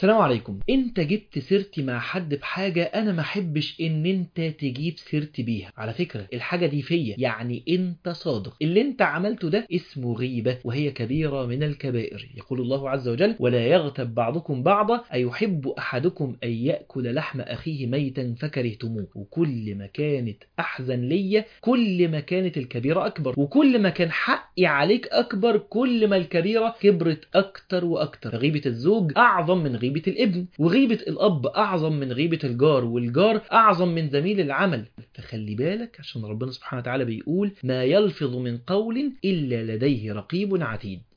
السلام عليكم. انت جبت سيرتي مع حد بحاجة انا ما احبش ان انت تجيب سيرتي بيها. على فكرة الحاجة دي فيا، يعني انت صادق. اللي انت عملته ده اسمه غيبة، وهي كبيرة من الكبائر. يقول الله عز وجل: ولا يغتب بعضكم بعضا أيحب أحدكم أن يأكل لحم أخيه ميتا فكرهتموه. وكل ما كانت أحزن ليا كل ما كانت الكبيرة أكبر، وكل ما كان حقي عليك أكبر كل ما الكبيرة كبرت أكتر وأكتر. غيبة الزوج أعظم من غيبة الابن، وغيبة الأب أعظم من غيبة الجار، والجار أعظم من زميل العمل. فخلي بالك، عشان ربنا سبحانه وتعالى بيقول: ما يلفظ من قول إلا لديه رقيب عتيد.